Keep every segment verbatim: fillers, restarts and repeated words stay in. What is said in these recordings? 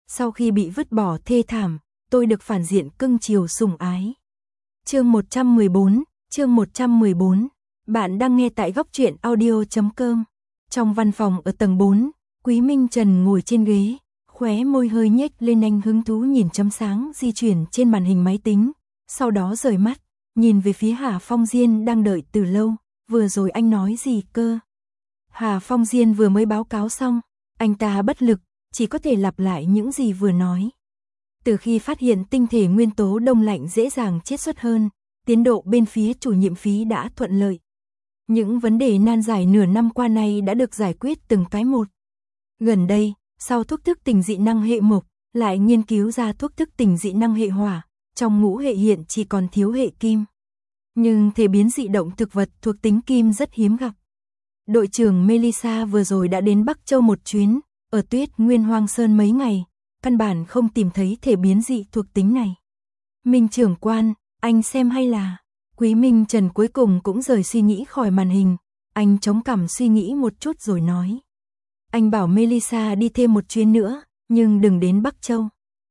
sau khi bị vứt bỏ thê thảm, tôi được phản diện cưng chiều sủng ái. Chương một trăm mười bốn, chương một trăm mười bốn. Bạn đang nghe tại góc truyện audio chấm com. Trong văn phòng ở tầng bốn, Quý Minh Trần ngồi trên ghế, khóe môi hơi nhếch lên, anh hứng thú nhìn chấm sáng di chuyển trên màn hình máy tính, sau đó rời mắt, nhìn về phía Hà Phong Diên đang đợi từ lâu. Vừa rồi anh nói gì cơ? Hà Phong Diên vừa mới báo cáo xong, anh ta bất lực, chỉ có thể lặp lại những gì vừa nói. Từ khi phát hiện tinh thể nguyên tố đông lạnh dễ dàng chiết xuất hơn, tiến độ bên phía chủ nhiệm phí đã thuận lợi. Những vấn đề nan giải nửa năm qua này đã được giải quyết từng cái một. Gần đây, sau thuốc thức tỉnh dị năng hệ mộc, lại nghiên cứu ra thuốc thức tỉnh dị năng hệ hỏa, trong ngũ hệ hiện chỉ còn thiếu hệ kim. Nhưng thể biến dị động thực vật thuộc tính kim rất hiếm gặp. Đội trưởng Melissa vừa rồi đã đến Bắc Châu một chuyến, ở Tuyết Nguyên Hoang Sơn mấy ngày, căn bản không tìm thấy thể biến dị thuộc tính này. Minh trưởng quan, anh xem hay là... Quý Minh Trần cuối cùng cũng rời suy nghĩ khỏi màn hình, anh chống cằm suy nghĩ một chút rồi nói. Anh bảo Melissa đi thêm một chuyến nữa, nhưng đừng đến Bắc Châu.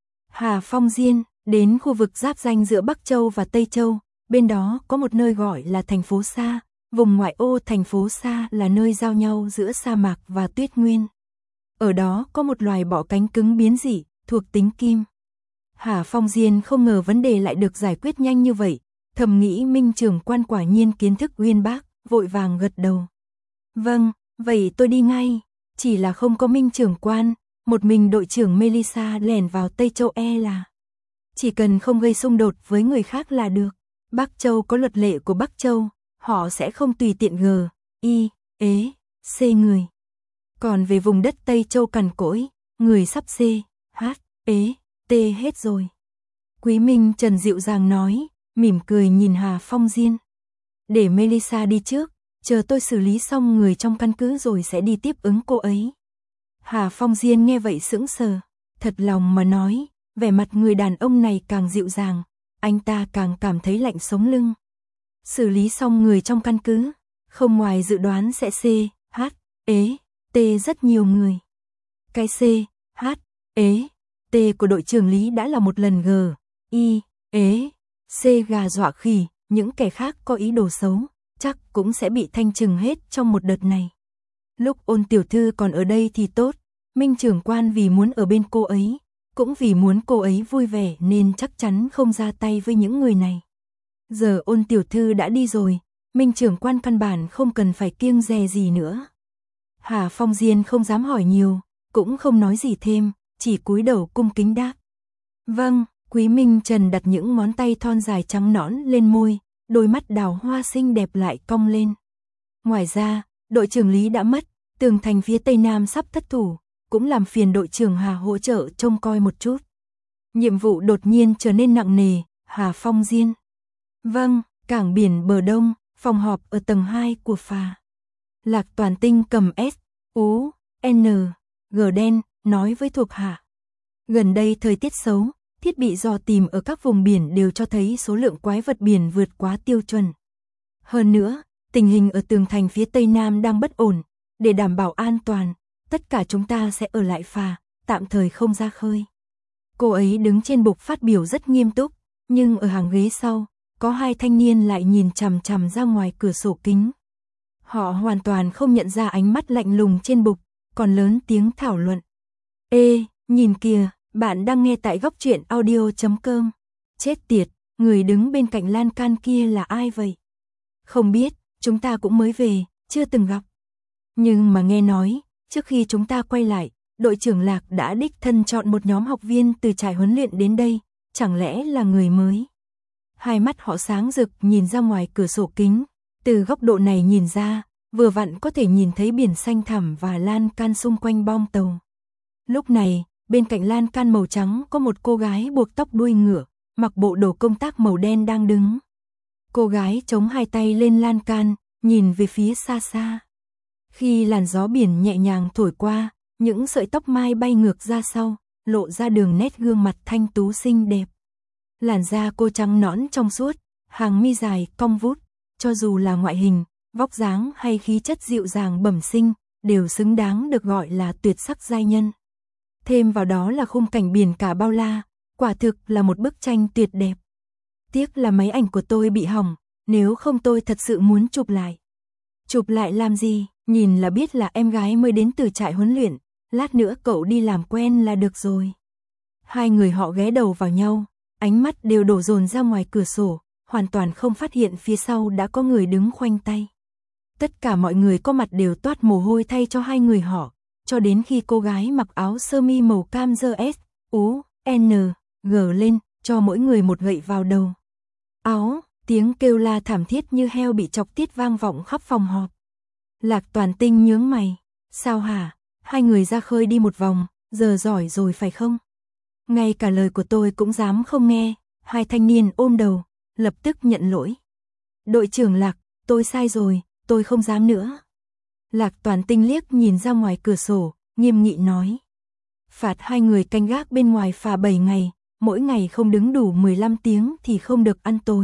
Hà Phong Diên, đến khu vực giáp ranh giữa Bắc Châu và Tây Châu, bên đó có một nơi gọi là thành phố Sa, vùng ngoại ô thành phố Sa là nơi giao nhau giữa sa mạc và tuyết nguyên. Ở đó có một loài bọ cánh cứng biến dị, thuộc tính kim. Hà Phong Diên không ngờ vấn đề lại được giải quyết nhanh như vậy, thầm nghĩ Minh trưởng quan quả nhiên kiến thức uyên bác, vội vàng gật đầu. Vâng, vậy tôi đi ngay, chỉ là không có Minh trưởng quan, một mình đội trưởng Melissa lẻn vào Tây Châu e là. Chỉ cần không gây xung đột với người khác là được. Bắc Châu có luật lệ của Bắc Châu, họ sẽ không tùy tiện g, i, ế, c người. Còn về vùng đất Tây Châu cằn cỗi, người sắp c, h, ế, t hết rồi. Quý Minh Trần dịu dàng nói, mỉm cười nhìn Hà Phong Diên. Để Melissa đi trước, chờ tôi xử lý xong người trong căn cứ rồi sẽ đi tiếp ứng cô ấy. Hà Phong Diên nghe vậy sững sờ, thật lòng mà nói, vẻ mặt người đàn ông này càng dịu dàng, anh ta càng cảm thấy lạnh sống lưng. Xử lý xong người trong căn cứ, không ngoài dự đoán sẽ c, h, ế, t rất nhiều người. Cái c, h, ế, t của đội trưởng Lý đã là một lần g, i, ế, c gà dọa khỉ, những kẻ khác có ý đồ xấu, chắc cũng sẽ bị thanh trừng hết trong một đợt này. Lúc Ôn tiểu thư còn ở đây thì tốt, Minh trưởng quan vì muốn ở bên cô ấy, cũng vì muốn cô ấy vui vẻ nên chắc chắn không ra tay với những người này. Giờ Ôn tiểu thư đã đi rồi, Minh trưởng quan căn bản không cần phải kiêng dè gì nữa. Hà Phong Diên không dám hỏi nhiều, cũng không nói gì thêm, chỉ cúi đầu cung kính đáp. Vâng, Quý Minh Trần đặt những ngón tay thon dài trắng nõn lên môi, đôi mắt đào hoa xinh đẹp lại cong lên. Ngoài ra, đội trưởng Lý đã mất, tường thành phía Tây Nam sắp thất thủ, cũng làm phiền đội trưởng Hà hỗ trợ trông coi một chút. Nhiệm vụ đột nhiên trở nên nặng nề, Hà Phong Diên. Vâng, cảng biển bờ đông, phòng họp ở tầng hai của phà. Lạc Toàn Tinh cầm S, U, N, G đen, nói với thuộc hạ. Gần đây thời tiết xấu, thiết bị dò tìm ở các vùng biển đều cho thấy số lượng quái vật biển vượt quá tiêu chuẩn. Hơn nữa, tình hình ở tường thành phía Tây Nam đang bất ổn, để đảm bảo an toàn, tất cả chúng ta sẽ ở lại phà, tạm thời không ra khơi. Cô ấy đứng trên bục phát biểu rất nghiêm túc, nhưng ở hàng ghế sau, có hai thanh niên lại nhìn chằm chằm ra ngoài cửa sổ kính. Họ hoàn toàn không nhận ra ánh mắt lạnh lùng trên bục, còn lớn tiếng thảo luận. Ê, nhìn kìa, bạn đang nghe tại góc truyện audio chấm com. Chết tiệt, người đứng bên cạnh lan can kia là ai vậy? Không biết, chúng ta cũng mới về, chưa từng gặp. Nhưng mà nghe nói, trước khi chúng ta quay lại, đội trưởng Lạc đã đích thân chọn một nhóm học viên từ trại huấn luyện đến đây, chẳng lẽ là người mới? Hai mắt họ sáng rực nhìn ra ngoài cửa sổ kính, từ góc độ này nhìn ra, vừa vặn có thể nhìn thấy biển xanh thẳm và lan can xung quanh bong tàu. Lúc này, bên cạnh lan can màu trắng có một cô gái buộc tóc đuôi ngựa, mặc bộ đồ công tác màu đen đang đứng. Cô gái chống hai tay lên lan can, nhìn về phía xa xa. Khi làn gió biển nhẹ nhàng thổi qua, những sợi tóc mai bay ngược ra sau, lộ ra đường nét gương mặt thanh tú xinh đẹp. Làn da cô trắng nõn trong suốt, hàng mi dài cong vút, cho dù là ngoại hình, vóc dáng hay khí chất dịu dàng bẩm sinh, đều xứng đáng được gọi là tuyệt sắc giai nhân. Thêm vào đó là khung cảnh biển cả bao la, quả thực là một bức tranh tuyệt đẹp. Tiếc là máy ảnh của tôi bị hỏng, nếu không tôi thật sự muốn chụp lại. Chụp lại làm gì, nhìn là biết là em gái mới đến từ trại huấn luyện, lát nữa cậu đi làm quen là được rồi. Hai người họ ghé đầu vào nhau, ánh mắt đều đổ dồn ra ngoài cửa sổ, hoàn toàn không phát hiện phía sau đã có người đứng khoanh tay. Tất cả mọi người có mặt đều toát mồ hôi thay cho hai người họ, cho đến khi cô gái mặc áo sơ mi màu cam giơ S, U, N, G lên, cho mỗi người một gậy vào đầu. Áo, tiếng kêu la thảm thiết như heo bị chọc tiết vang vọng khắp phòng họp. Lạc Toàn Tinh nhướng mày, sao hả, hai người ra khơi đi một vòng, giờ giỏi rồi phải không? Ngay cả lời của tôi cũng dám không nghe, hai thanh niên ôm đầu, lập tức nhận lỗi. Đội trưởng Lạc, tôi sai rồi, tôi không dám nữa. Lạc Toàn Tinh liếc nhìn ra ngoài cửa sổ, nghiêm nghị nói. Phạt hai người canh gác bên ngoài phà bảy ngày, mỗi ngày không đứng đủ mười lăm tiếng thì không được ăn tối.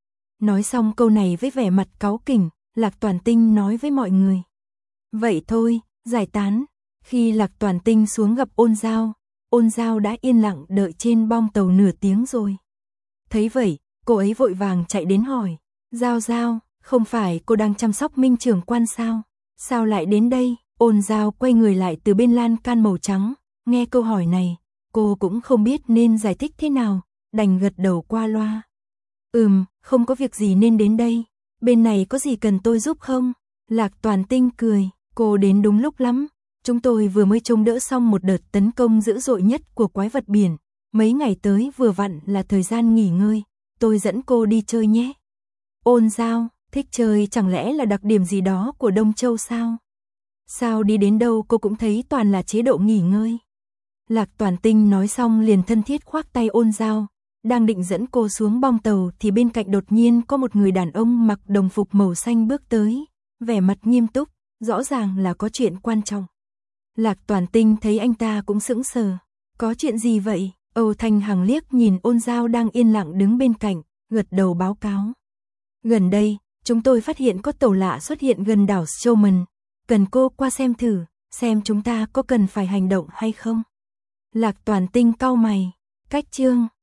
Nói xong câu này với vẻ mặt cáu kỉnh, Lạc Toàn Tinh nói với mọi người. Vậy thôi, giải tán. Khi Lạc Toàn Tinh xuống gặp Ôn Giao, Ôn Giao đã yên lặng đợi trên bong tàu nửa tiếng rồi. Thấy vậy, cô ấy vội vàng chạy đến hỏi. Giao Giao, không phải cô đang chăm sóc Minh trưởng quan sao? Sao lại đến đây? Ôn Giao quay người lại từ bên lan can màu trắng, nghe câu hỏi này, cô cũng không biết nên giải thích thế nào, đành gật đầu qua loa. Ừm, không có việc gì nên đến đây, bên này có gì cần tôi giúp không? Lạc Toàn Tinh cười, cô đến đúng lúc lắm, chúng tôi vừa mới chống đỡ xong một đợt tấn công dữ dội nhất của quái vật biển, mấy ngày tới vừa vặn là thời gian nghỉ ngơi, tôi dẫn cô đi chơi nhé. Ôn Giao, thích chơi chẳng lẽ là đặc điểm gì đó của Đông Châu sao? Sao đi đến đâu cô cũng thấy toàn là chế độ nghỉ ngơi. Lạc Toàn Tinh nói xong liền thân thiết khoác tay Ôn Giao, đang định dẫn cô xuống bong tàu thì bên cạnh đột nhiên có một người đàn ông mặc đồng phục màu xanh bước tới, vẻ mặt nghiêm túc, rõ ràng là có chuyện quan trọng. Lạc Toàn Tinh thấy anh ta cũng sững sờ, có chuyện gì vậy? Âu Thanh Hằng liếc nhìn Ôn Giao đang yên lặng đứng bên cạnh, gật đầu báo cáo. Gần đây, chúng tôi phát hiện có tàu lạ xuất hiện gần đảo Showman, cần cô qua xem thử, xem chúng ta có cần phải hành động hay không. Lạc Toàn Tinh cau mày, cách chương